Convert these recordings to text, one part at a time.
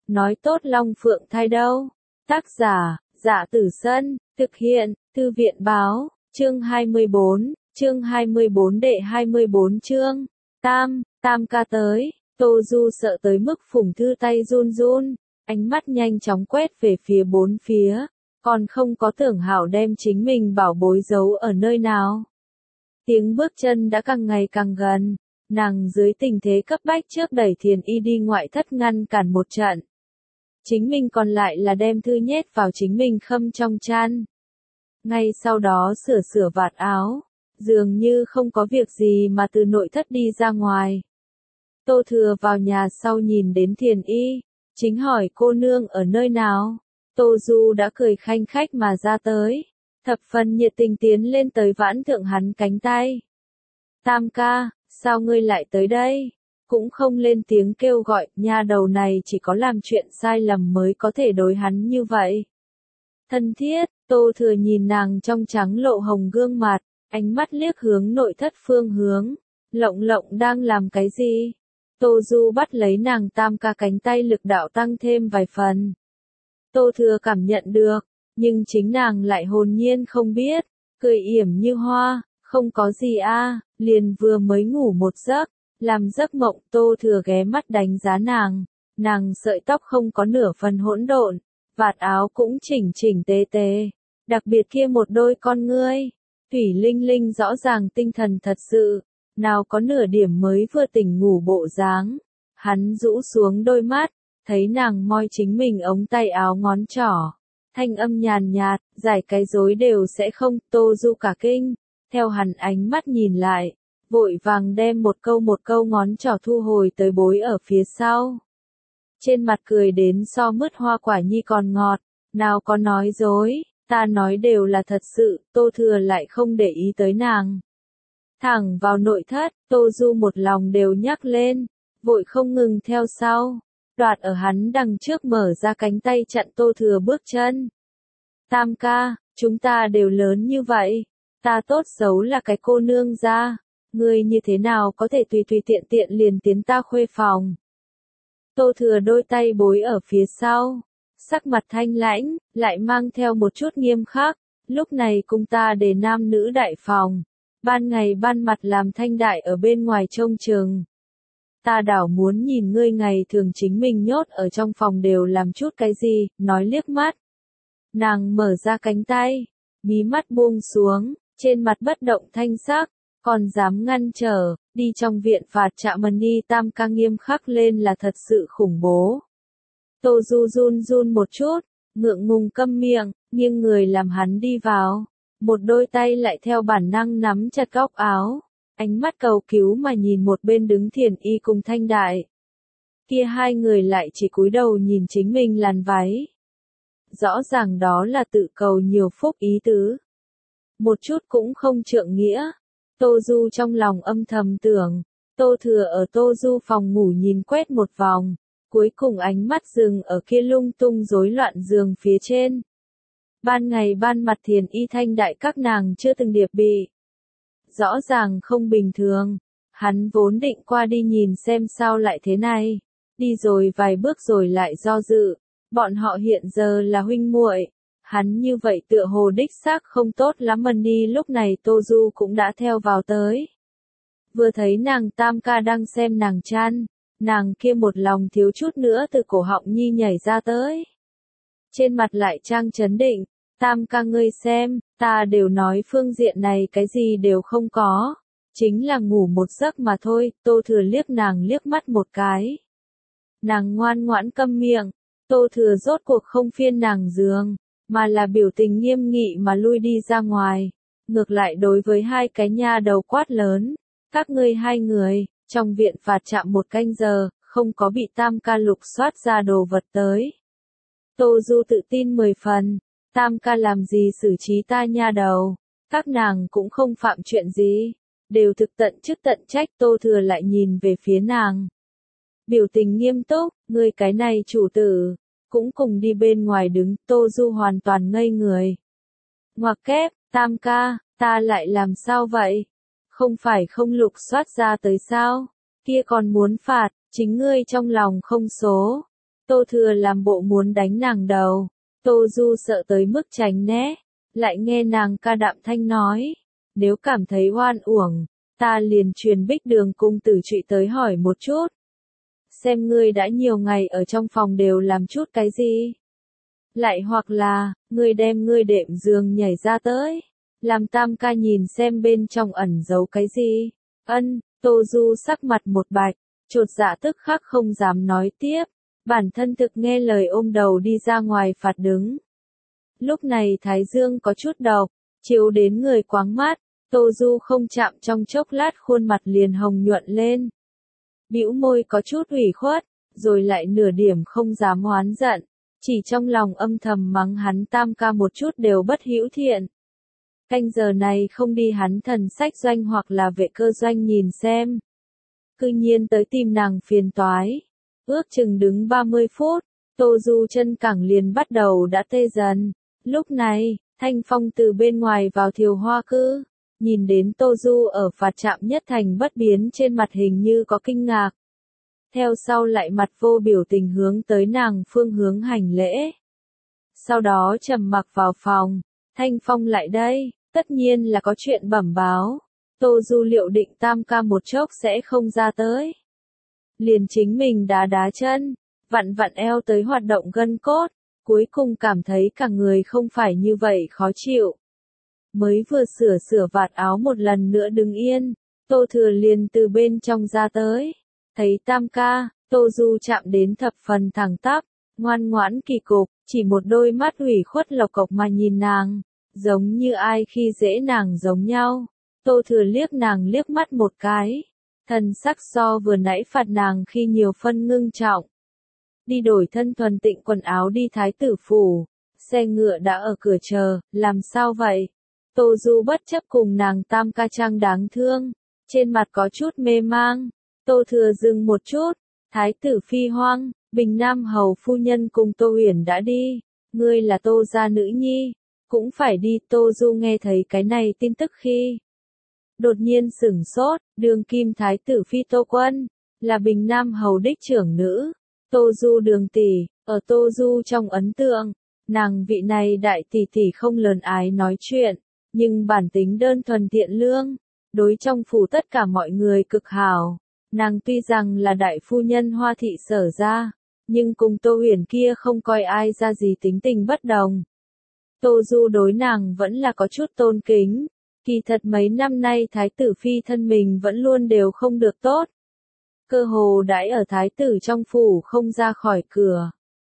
nói tốt Long Phượng thai đâu. Tác giả, Dạ Tử Sân, thực hiện, Thư viện báo, chương 24 đệ 24 chương, Tam ca tới, Tô Du sợ tới mức Phùng Thư tay run run, ánh mắt nhanh chóng quét về phía bốn phía, còn không có tưởng Hảo đem chính mình bảo bối giấu ở nơi nào. Tiếng bước chân đã càng ngày càng gần, nàng dưới tình thế cấp bách trước đẩy Thiền Y đi ngoại thất ngăn cản một trận. Chính mình còn lại là đem thư nhét vào chính mình khâm trong chăn. Ngay sau đó sửa vạt áo, dường như không có việc gì mà từ nội thất đi ra ngoài. Tô Thừa vào nhà sau nhìn đến Thiền Y, chính hỏi cô nương ở nơi nào. Tô Du đã cười khanh khách mà ra tới, thập phần nhiệt tình tiến lên tới vãn thượng hắn cánh tay. Tam ca, sao ngươi lại tới đây? Cũng không lên tiếng kêu gọi, nha đầu này chỉ có làm chuyện sai lầm mới có thể đối hắn như vậy. Thân thiết, Tô Thừa nhìn nàng trong trắng lộ hồng gương mặt, ánh mắt liếc hướng nội thất phương hướng. Lộng đang làm cái gì? Tô Du bắt lấy nàng tam ca cánh tay lực đạo tăng thêm vài phần. Tô Thừa cảm nhận được, nhưng chính nàng lại hồn nhiên không biết, cười yểm như hoa, không có gì liền vừa mới ngủ một giấc, làm giấc mộng. Tô Thừa ghé mắt đánh giá nàng sợi tóc không có nửa phần hỗn độn, vạt áo cũng chỉnh tề, đặc biệt kia một đôi con ngươi, thủy linh linh rõ ràng tinh thần thật sự, nào có nửa điểm mới vừa tỉnh ngủ bộ dáng. Hắn rũ xuống đôi mắt, thấy nàng moi chính mình ống tay áo ngón trỏ, thanh âm nhàn nhạt, giải cái rối đều sẽ không. Tô Du cả kinh, theo hắn ánh mắt nhìn lại, vội vàng đem một câu ngón trỏ thu hồi tới bối ở phía sau. Trên mặt cười đến so mứt hoa quả nhi còn ngọt, nào có nói dối, ta nói đều là thật sự. Tô Thừa lại không để ý tới nàng. Thẳng vào nội thất, Tô Du một lòng đều nhắc lên, vội không ngừng theo sau, đoạt ở hắn đằng trước mở ra cánh tay chặn Tô Thừa bước chân. Tam ca, chúng ta đều lớn như vậy, ta tốt xấu là cái cô nương gia, ngươi như thế nào có thể tùy tiện liền tiến ta khuê phòng. Tô Thừa đôi tay bối ở phía sau, sắc mặt thanh lãnh, lại mang theo một chút nghiêm khắc, lúc này cùng ta để nam nữ đại phòng, ban ngày ban mặt làm thanh đại ở bên ngoài trông chừng. Ta đảo muốn nhìn ngươi ngày thường chính mình nhốt ở trong phòng đều làm chút cái gì, nói liếc mắt. Nàng mở ra cánh tay, mí mắt buông xuống, trên mặt bất động thanh sắc, còn dám ngăn trở, đi trong viện phạt Trạm-mân-ni tam ca nghiêm khắc lên là thật sự khủng bố. Tô Du run một chút, ngượng ngùng câm miệng, nghiêng người làm hắn đi vào, một đôi tay lại theo bản năng nắm chặt góc áo, ánh mắt cầu cứu mà nhìn một bên đứng Thiền Y cùng Thanh Đại. Kia hai người lại chỉ cúi đầu nhìn chính mình làn váy. Rõ ràng đó là tự cầu nhiều phúc ý tứ. Một chút cũng không trượng nghĩa. Tô Du trong lòng âm thầm tưởng, Tô Thừa ở Tô Du phòng ngủ nhìn quét một vòng, cuối cùng ánh mắt dừng ở kia lung tung rối loạn giường phía trên. Ban ngày ban mặt Thiền Y Thanh Đại các nàng chưa từng điệp bị. Rõ ràng không bình thường, hắn vốn định qua đi nhìn xem sao lại thế này, đi rồi vài bước rồi lại do dự, bọn họ hiện giờ là huynh muội, hắn như vậy tựa hồ đích xác không tốt lắm. Mân-ni lúc này Tô Du cũng đã theo vào tới. Vừa thấy nàng tam ca đang xem nàng chăn, nàng kia một lòng thiếu chút nữa từ cổ họng nhi nhảy ra tới. Trên mặt lại trang trấn định, tam ca ngươi xem, ta đều nói phương diện này cái gì đều không có, chính là ngủ một giấc mà thôi. Tô Thừa liếc nàng liếc mắt một cái. Nàng ngoan ngoãn câm miệng, Tô Thừa rốt cuộc không phiên nàng giường, mà là biểu tình nghiêm nghị mà lui đi ra ngoài, ngược lại đối với hai cái nha đầu quát lớn, các ngươi hai người, trong viện phạt Trạm một canh giờ, không có bị tam ca lục soát ra đồ vật tới. Tô Du tự tin 10 phần, tam ca làm gì xử trí ta nha đầu, các nàng cũng không phạm chuyện gì, đều thực tận chức tận trách. Tô Thừa lại nhìn về phía nàng, biểu tình nghiêm túc, ngươi cái này chủ tử, cũng cùng đi bên ngoài đứng. Tô Du hoàn toàn ngây người. Ngoặc kép, tam ca, ta lại làm sao vậy? Không phải không lục soát ra tới sao? Kia còn muốn phạt, chính ngươi trong lòng không số. Tô Thừa làm bộ muốn đánh nàng đầu. Tô Du sợ tới mức tránh né, lại nghe nàng ca đạm thanh nói, nếu cảm thấy oan uổng, ta liền truyền Bích Đường cung tử trụy tới hỏi một chút. Xem ngươi đã nhiều ngày ở trong phòng đều làm chút cái gì? Lại hoặc là, ngươi đem ngươi đệm giường nhảy ra tới, làm Tam ca nhìn xem bên trong ẩn giấu cái gì. Ân, Tô Du sắc mặt một bạch, chột dạ tức khắc không dám nói tiếp, bản thân thực nghe lời ôm đầu đi ra ngoài phạt đứng. Lúc này Thái Dương có chút độc, chiếu đến người quáng mắt, Tô Du không chạm trong chốc lát khuôn mặt liền hồng nhuận lên. Bĩu môi có chút ủy khuất, rồi lại nửa điểm không dám oán giận, chỉ trong lòng âm thầm mắng hắn Tam ca một chút đều bất hữu thiện. Canh giờ này không đi hắn Thần Sách Doanh hoặc là Vệ Cơ Doanh nhìn xem. Cư nhiên tới tìm nàng phiền toái. Ước chừng đứng 30 phút, Tô Du chân cẳng liền bắt đầu đã tê dần. Lúc này, Thanh Phong từ bên ngoài vào Thiều Hoa Cư, nhìn đến Tô Du ở phạt trạm nhất thành bất biến trên mặt hình như có kinh ngạc. Theo sau lại mặt vô biểu tình hướng tới nàng phương hướng hành lễ. Sau đó trầm mặc vào phòng, Thanh Phong lại đây, tất nhiên là có chuyện bẩm báo. Tô Du liệu định Tam ca một chốc sẽ không ra tới. Liền chính mình đá chân, vặn vặn eo tới hoạt động gân cốt, cuối cùng cảm thấy cả người không phải như vậy khó chịu. Mới vừa sửa vạt áo một lần nữa đứng yên, Tô Thừa liền từ bên trong ra tới. Thấy Tam ca, Tô Du chạm đến thập phần thẳng tắp, ngoan ngoãn kỳ cục, chỉ một đôi mắt ủy khuất lộc cộc mà nhìn nàng, giống như ai khi dễ nàng giống nhau. Tô Thừa liếc nàng liếc mắt một cái, thần sắc so vừa nãy phạt nàng khi nhiều phân ngưng trọng. Đi đổi thân thuần tịnh quần áo đi Thái tử phủ, xe ngựa đã ở cửa chờ, làm sao vậy? Tô Du bất chấp cùng nàng Tam ca trang đáng thương, trên mặt có chút mê mang. Tô Thừa dừng một chút, Thái tử Phi Hoang, Bình Nam hầu phu nhân cùng Tô Huyền đã đi, ngươi là Tô gia nữ nhi, cũng phải đi. Tô Du nghe thấy cái này tin tức khi đột nhiên sửng sốt, đường kim Thái tử Phi Tô Quân, là Bình Nam hầu đích trưởng nữ, Tô Du đường tỷ, ở Tô Du trong ấn tượng, nàng vị này đại tỷ tỷ không lờn ái nói chuyện, nhưng bản tính đơn thuần thiện lương, đối trong phủ tất cả mọi người cực hảo. Nàng tuy rằng là đại phu nhân Hoa thị Sở ra, nhưng cùng Tô Huyền kia không coi ai ra gì tính tình bất đồng. Tô Du đối nàng vẫn là có chút tôn kính, kỳ thật mấy năm nay Thái tử Phi thân mình vẫn luôn đều không được tốt. Cơ hồ đãi ở Thái tử trong phủ không ra khỏi cửa.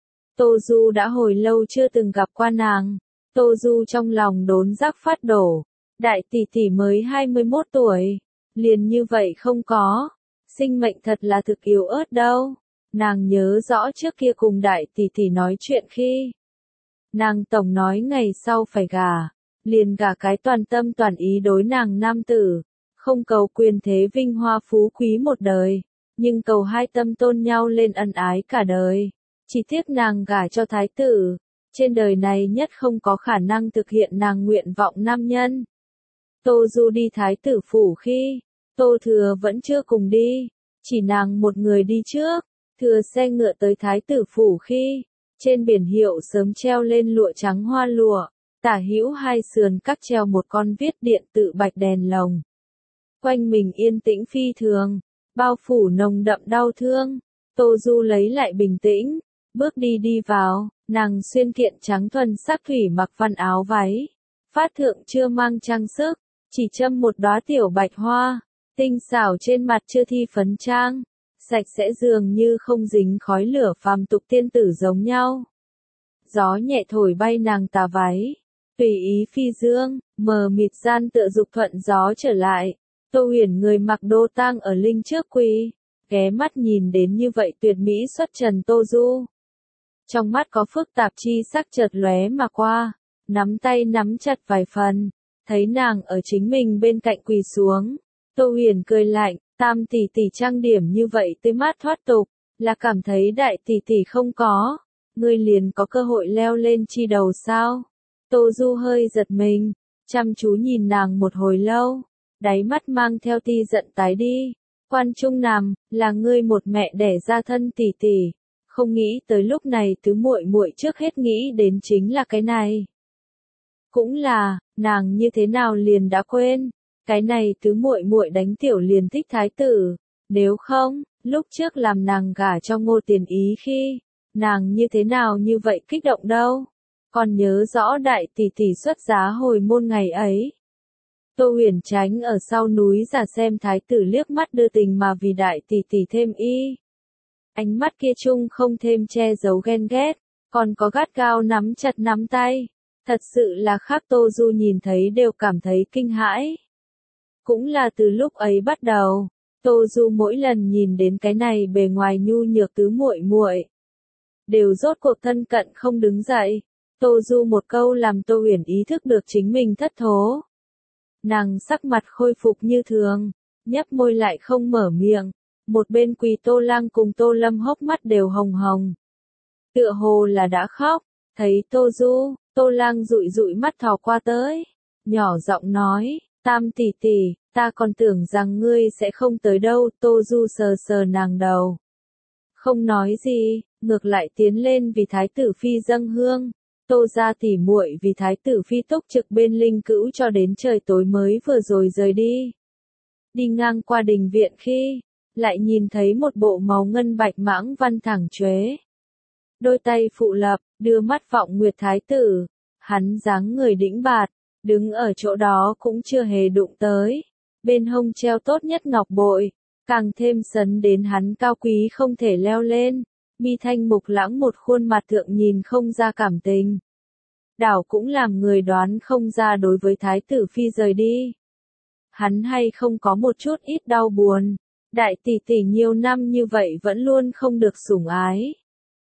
Tô Du đã hồi lâu chưa từng gặp qua nàng, Tô Du trong lòng đốn giác phát đổ, đại tỷ tỷ mới 21 tuổi, liền như vậy không có. Sinh mệnh thật là thực yếu ớt đâu. Nàng nhớ rõ trước kia cùng đại tỷ tỷ nói chuyện khi nàng tổng nói ngày sau phải gả, liền gả cái toàn tâm toàn ý đối nàng nam tử, không cầu quyền thế vinh hoa phú quý một đời, nhưng cầu hai tâm tôn nhau lên ân ái cả đời. Chỉ tiếc nàng gả cho thái tử, trên đời này nhất không có khả năng thực hiện nàng nguyện vọng nam nhân. Tô Du đi Thái tử phủ khi Tô Thừa vẫn chưa cùng đi, chỉ nàng một người đi trước. Thừa xe ngựa tới Thái tử phủ khi trên biển hiệu sớm treo lên lụa trắng hoa lụa, tả hữu hai sườn các treo một con viết điện tự bạch đèn lồng. Quanh mình yên tĩnh phi thường, bao phủ nồng đậm đau thương. Tô Du lấy lại bình tĩnh, bước đi vào, nàng xuyên kiện trắng thuần sắc thủy mặc văn áo váy, phát thượng chưa mang trang sức, chỉ châm một đóa tiểu bạch hoa, tinh xảo trên mặt chưa thi phấn trang, sạch sẽ dường như không dính khói lửa phàm tục tiên tử giống nhau. Gió nhẹ thổi bay nàng tà váy, tùy ý phi dương, mờ mịt gian tựa dục thuận gió trở lại. Tô Huyền người mặc đô tang ở linh trước quỳ, ghé mắt nhìn đến như vậy tuyệt mỹ xuất trần Tô Du. Trong mắt có phức tạp chi sắc chợt lóe mà qua, nắm tay nắm chặt vài phần, thấy nàng ở chính mình bên cạnh quỳ xuống. Tô Huyền cười lạnh, Tam tỷ tỷ trang điểm như vậy tươi mát thoát tục, là cảm thấy đại tỷ tỷ không có, ngươi liền có cơ hội leo lên chi đầu sao? Tô Du hơi giật mình, chăm chú nhìn nàng một hồi lâu, đáy mắt mang theo ti giận tái đi. Quan Trung Nằm, là ngươi một mẹ đẻ ra thân tỷ tỷ, Không nghĩ tới lúc này tứ muội muội trước hết nghĩ đến chính là cái này. Cũng là, nàng như thế nào liền đã quên, cái này tứ muội muội đánh tiểu liền thích thái tử, nếu không, lúc trước làm nàng gả cho Ngô Tiền Ý khi, nàng như thế nào như vậy kích động đâu. Còn nhớ rõ đại tỷ tỷ xuất giá hồi môn ngày ấy. Tô Huyền Chánh ở sau núi giả xem thái tử liếc mắt đưa tình mà vì đại tỷ tỷ thêm y. Ánh mắt kia chung không thêm che giấu ghen ghét, còn có gắt gao nắm chặt nắm tay. Thật sự là khác Tô Du nhìn thấy đều cảm thấy kinh hãi. Cũng là từ lúc ấy bắt đầu, Tô Du mỗi lần nhìn đến cái này bề ngoài nhu nhược tứ muội muội, đều rốt cuộc thân cận không đứng dậy. Tô Du một câu làm Tô Huyền ý thức được chính mình thất thố. Nàng sắc mặt khôi phục như thường, nhấp môi lại không mở miệng. Một bên Quỳ Tô Lang cùng Tô Lâm hốc mắt đều hồng hồng. Tựa hồ là đã khóc, thấy Tô Du, Tô Lang dụi dụi mắt thò qua tới, nhỏ giọng nói, Tam tỷ tỷ, ta còn tưởng rằng ngươi sẽ không tới đâu. Tô Du sờ sờ nàng đầu, không nói gì, ngược lại tiến lên vì thái tử phi dâng hương. Tô gia tỷ muội vì thái tử phi túc trực bên linh cữu cho đến trời tối mới vừa rồi rời đi. Đi ngang qua đình viện khi, lại nhìn thấy một bộ màu ngân bạch mãng văn thẳng chuế. Đôi tay phụ lập, đưa mắt vọng nguyệt thái tử, hắn dáng người đĩnh bạt, đứng ở chỗ đó cũng chưa hề đụng tới. Bên hông treo tốt nhất ngọc bội, càng thêm sấn đến hắn cao quý không thể leo lên. Mi thanh mục lãng một khuôn mặt thượng nhìn không ra cảm tình. Đảo cũng làm người đoán không ra đối với thái tử phi rời đi. Hắn hay không có một chút ít đau buồn. Đại tỷ tỷ nhiều năm như vậy vẫn luôn không được sủng ái.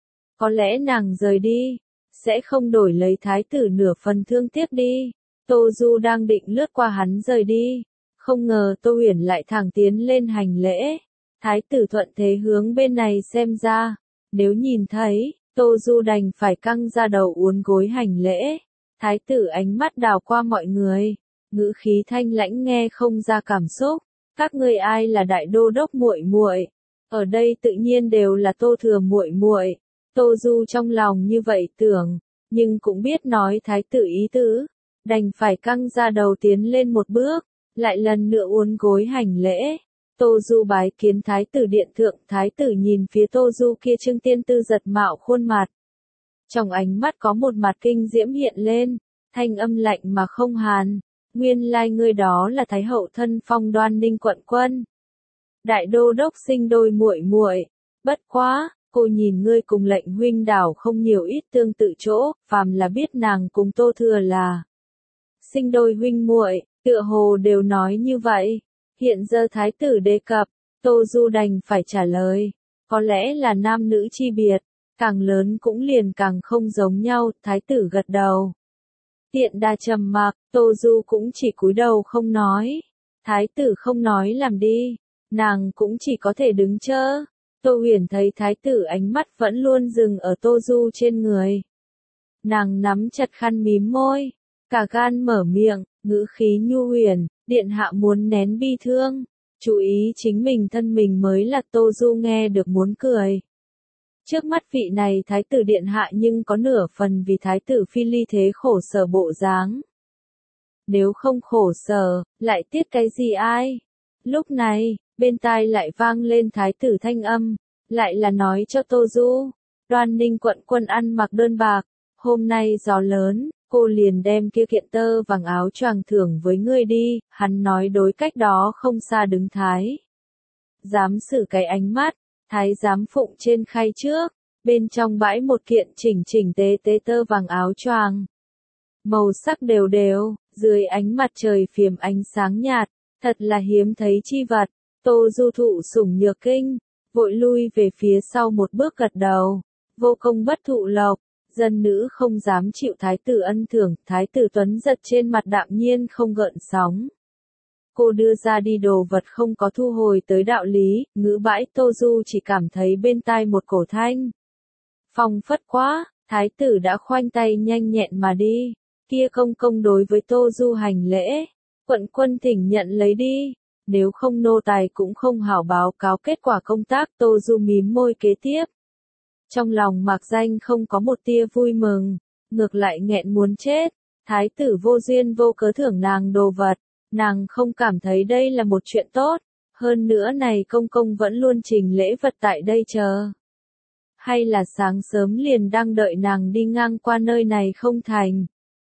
Có lẽ nàng rời đi, sẽ không đổi lấy thái tử nửa phần thương tiếc đi. Tô Du đang định lướt qua hắn rời đi. Không ngờ Tô Huyền lại thẳng tiến lên hành lễ. Thái tử thuận thế hướng bên này xem ra. Nếu nhìn thấy, Tô Du đành phải căng ra đầu uốn gối hành lễ. Thái tử ánh mắt đảo qua mọi người, ngữ khí thanh lãnh nghe không ra cảm xúc. Các ngươi ai là đại đô đốc muội muội? Ở đây tự nhiên đều là Tô Thừa muội muội. Tô Du trong lòng như vậy tưởng, nhưng cũng biết nói thái tử ý tứ, đành phải căng ra đầu tiến lên một bước, lại lần nữa uốn gối hành lễ. Tô Du bái kiến thái tử điện thượng. Thái tử nhìn phía Tô Du kia trưng tiên tư giật mạo khuôn mặt. Trong ánh mắt có một mặt kinh diễm hiện lên, thanh âm lạnh mà không hàn. Nguyên lai ngươi đó là thái hậu thân phong Đoan Ninh quận quân. Đại đô đốc sinh đôi muội muội, bất quá, cô nhìn ngươi cùng lệnh huynh đảo không nhiều ít tương tự chỗ, phàm là biết nàng cùng Tô Thừa là sinh đôi huynh muội, tựa hồ đều nói như vậy. Hiện giờ thái tử đề cập, Tô Du đành phải trả lời, có lẽ là nam nữ chi biệt, càng lớn cũng liền càng không giống nhau. Thái tử gật đầu. Tiện đa trầm mặc, Tô Du cũng chỉ cúi đầu không nói. Thái tử không nói làm đi, nàng cũng chỉ có thể đứng chơ. Tô Huyền thấy thái tử ánh mắt vẫn luôn dừng ở Tô Du trên người. Nàng nắm chặt khăn mím môi, cả gan mở miệng, ngữ khí nhu huyền, điện hạ muốn nén bi thương, chú ý chính mình thân mình mới là. Tô Du nghe được muốn cười. Trước mắt vị này thái tử điện hạ nhưng có nửa phần vì thái tử phi ly thế khổ sở bộ dáng. Nếu không khổ sở, lại tiếc cái gì ai? Lúc này, bên tai lại vang lên thái tử thanh âm, lại là nói cho Tô Du. Đoan Ninh quận quân ăn mặc đơn bạc, hôm nay gió lớn, cô liền đem kia kiện tơ vàng áo choàng thưởng với ngươi đi. Hắn nói đối cách đó không xa đứng thái giám xử cái ánh mắt, thái giám phụng trên khay trước, bên trong bãi một kiện chỉnh chỉnh tề tề tơ vàng áo choàng. Màu sắc đều đều, dưới ánh mặt trời phiếm ánh sáng nhạt, thật là hiếm thấy chi vật. Tô Du thụ sủng nhược kinh, vội lui về phía sau một bước gật đầu. Vô công bất thụ lộc, dân nữ không dám chịu thái tử ân thưởng. Thái tử Tuấn giật trên mặt đạm nhiên không gợn sóng. Cô đưa ra đi đồ vật không có thu hồi tới đạo lý, ngữ bãi. Tô Du chỉ cảm thấy bên tai một cổ thanh phong phất quá, thái tử đã khoanh tay nhanh nhẹn mà đi. Kia công công đối với Tô Du hành lễ, quận quân thỉnh nhận lấy đi, nếu không nô tài cũng không hảo báo cáo kết quả công tác. Tô Du mím môi kế tiếp. Trong lòng Mạc Danh không có một tia vui mừng, ngược lại nghẹn muốn chết. Thái tử vô duyên vô cớ thưởng nàng đồ vật, nàng không cảm thấy đây là một chuyện tốt. Hơn nữa này công công vẫn luôn trình lễ vật tại đây chờ. Hay là sáng sớm liền đang đợi nàng đi ngang qua nơi này không thành.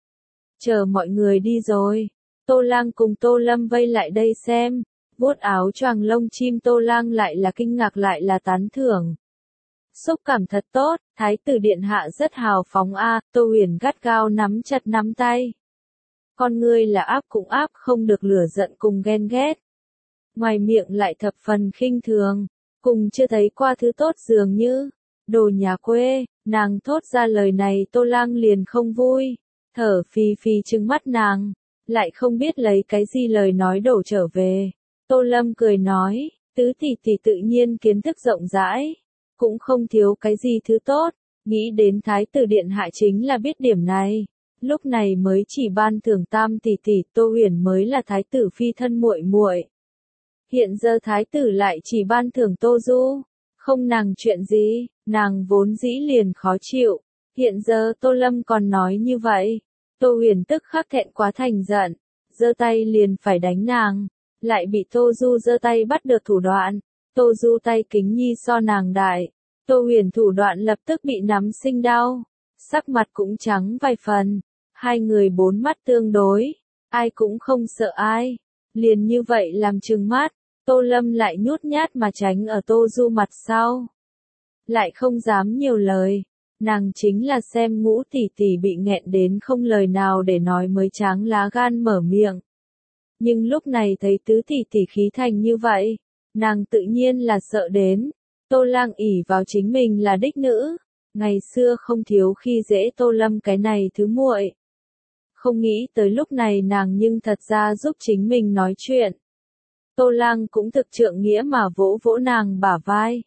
Chờ mọi người đi rồi, Tô Lang cùng Tô Lâm vây lại đây xem, vuốt áo choàng lông chim Tô Lang lại là kinh ngạc lại là tán thưởng. Xúc cảm thật tốt, Thái tử điện hạ rất hào phóng a. Tô Huyền gắt gao nắm chặt nắm tay. Con ngươi là áp cũng áp không được lửa giận cùng ghen ghét. Ngoài miệng lại thập phần khinh thường, cùng chưa thấy qua thứ tốt dường như. Đồ nhà quê, nàng thốt ra lời này Tô Lang liền không vui, thở phì phì trừng mắt nàng, lại không biết lấy cái gì lời nói đổ trở về. Tô Lâm cười nói, tứ tỷ tỷ tự nhiên kiến thức rộng rãi, cũng không thiếu cái gì thứ tốt, nghĩ đến Thái tử điện hạ chính là biết điểm này, lúc này mới chỉ ban thưởng Tam tỷ tỷ. Tô Huyền mới là Thái tử phi thân muội muội. Hiện giờ Thái tử lại chỉ ban thưởng Tô Du, không nàng chuyện gì, nàng vốn dĩ liền khó chịu, hiện giờ Tô Lâm còn nói như vậy. Tô Huyền tức khắc thẹn quá thành giận, giơ tay liền phải đánh nàng, lại bị Tô Du giơ tay bắt được thủ đoạn. Tô Du tay kính nhi so nàng đại, Tô Huyền thủ đoạn lập tức bị nắm sinh đau, sắc mặt cũng trắng vài phần, hai người bốn mắt tương đối, ai cũng không sợ ai, liền như vậy làm trừng mắt. Tô Lâm lại nhút nhát mà tránh ở Tô Du mặt sau, lại không dám nhiều lời, nàng chính là xem Ngũ tỷ tỷ bị nghẹn đến không lời nào để nói mới tráng lá gan mở miệng. Nhưng lúc này thấy tứ tỷ tỷ khí thành như vậy, nàng tự nhiên là sợ đến. Tô Lang ỷ vào chính mình là đích nữ, ngày xưa không thiếu khi dễ Tô Lâm cái này thứ muội. Không nghĩ tới lúc này nàng nhưng thật ra giúp chính mình nói chuyện. Tô Lang cũng thực trượng nghĩa mà vỗ vỗ nàng bả vai.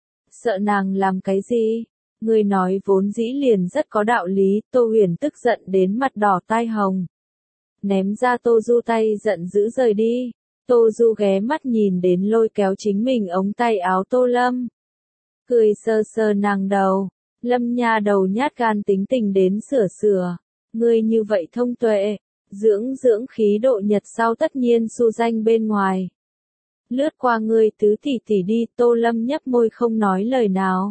Sợ nàng làm cái gì? Người nói vốn dĩ liền rất có đạo lý. Tô Huyền tức giận đến mặt đỏ tai hồng, ném ra Tô Du tay giận dữ rời đi. Tô Du ghé mắt nhìn đến lôi kéo chính mình ống tay áo Tô Lâm, cười sờ sờ nàng đầu. Lâm nha đầu nhát gan tính tình đến sửa sửa, ngươi như vậy thông tuệ, dưỡng dưỡng khí độ nhật sau tất nhiên xu danh bên ngoài. Lướt qua ngươi tứ tỷ tỷ đi. Tô Lâm nhấp môi không nói lời nào,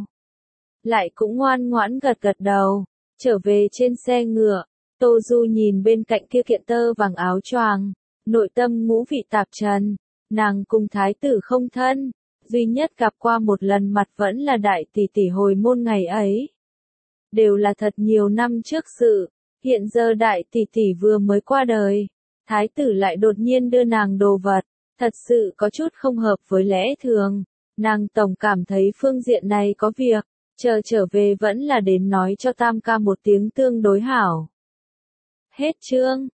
lại cũng ngoan ngoãn gật gật đầu, trở về trên xe ngựa. Tô Du nhìn bên cạnh kia kiện tơ vàng áo choàng, nội tâm ngũ vị tạp trần. Nàng cùng thái tử không thân, duy nhất gặp qua một lần mặt vẫn là đại tỷ tỷ hồi môn ngày ấy. Đều là thật nhiều năm trước sự, hiện giờ đại tỷ tỷ vừa mới qua đời, thái tử lại đột nhiên đưa nàng đồ vật, thật sự có chút không hợp với lẽ thường. Nàng tổng cảm thấy phương diện này có việc, chờ trở về vẫn là đến nói cho Tam ca một tiếng tương đối hảo. Hết chương.